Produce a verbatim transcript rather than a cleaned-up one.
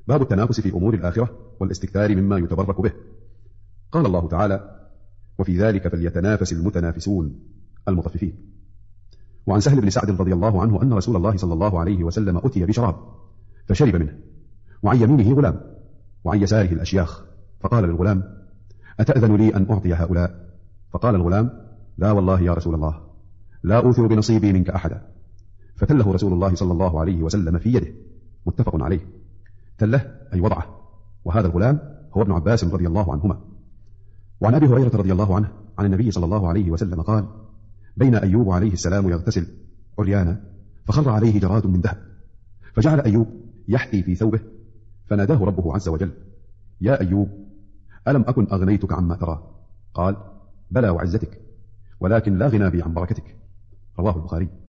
باب التنافس في أمور الآخرة والاستكثار مما يتبرك به. قال الله تعالى: وفي ذلك فليتنافس المتنافسون المطففين. وعن سهل بن سعد رضي الله عنه أن رسول الله صلى الله عليه وسلم أتي بشراب فشرب منه، وعن يمينه غلام وعن يساره الأشياخ، فقال للغلام: أتأذن لي أن أعطي هؤلاء؟ فقال الغلام: لا والله يا رسول الله، لا أوثر بنصيبي منك أحدا. فتله رسول الله صلى الله عليه وسلم في يده، متفق عليه. تله أي وضعه، وهذا الغلام هو ابن عباس رضي الله عنهما. وعن أبي هريرة رضي الله عنه عن النبي صلى الله عليه وسلم قال: بين أيوب عليه السلام يغتسل عريانا فخر عليه جراد من ذهب، فجعل أيوب يحثي في ثوبه، فناداه ربه عز وجل: يا أيوب، ألم أكن أغنيتك عما ترى؟ قال: بلى وعزتك، ولكن لا غنى بي عن بركتك. رواه البخاري.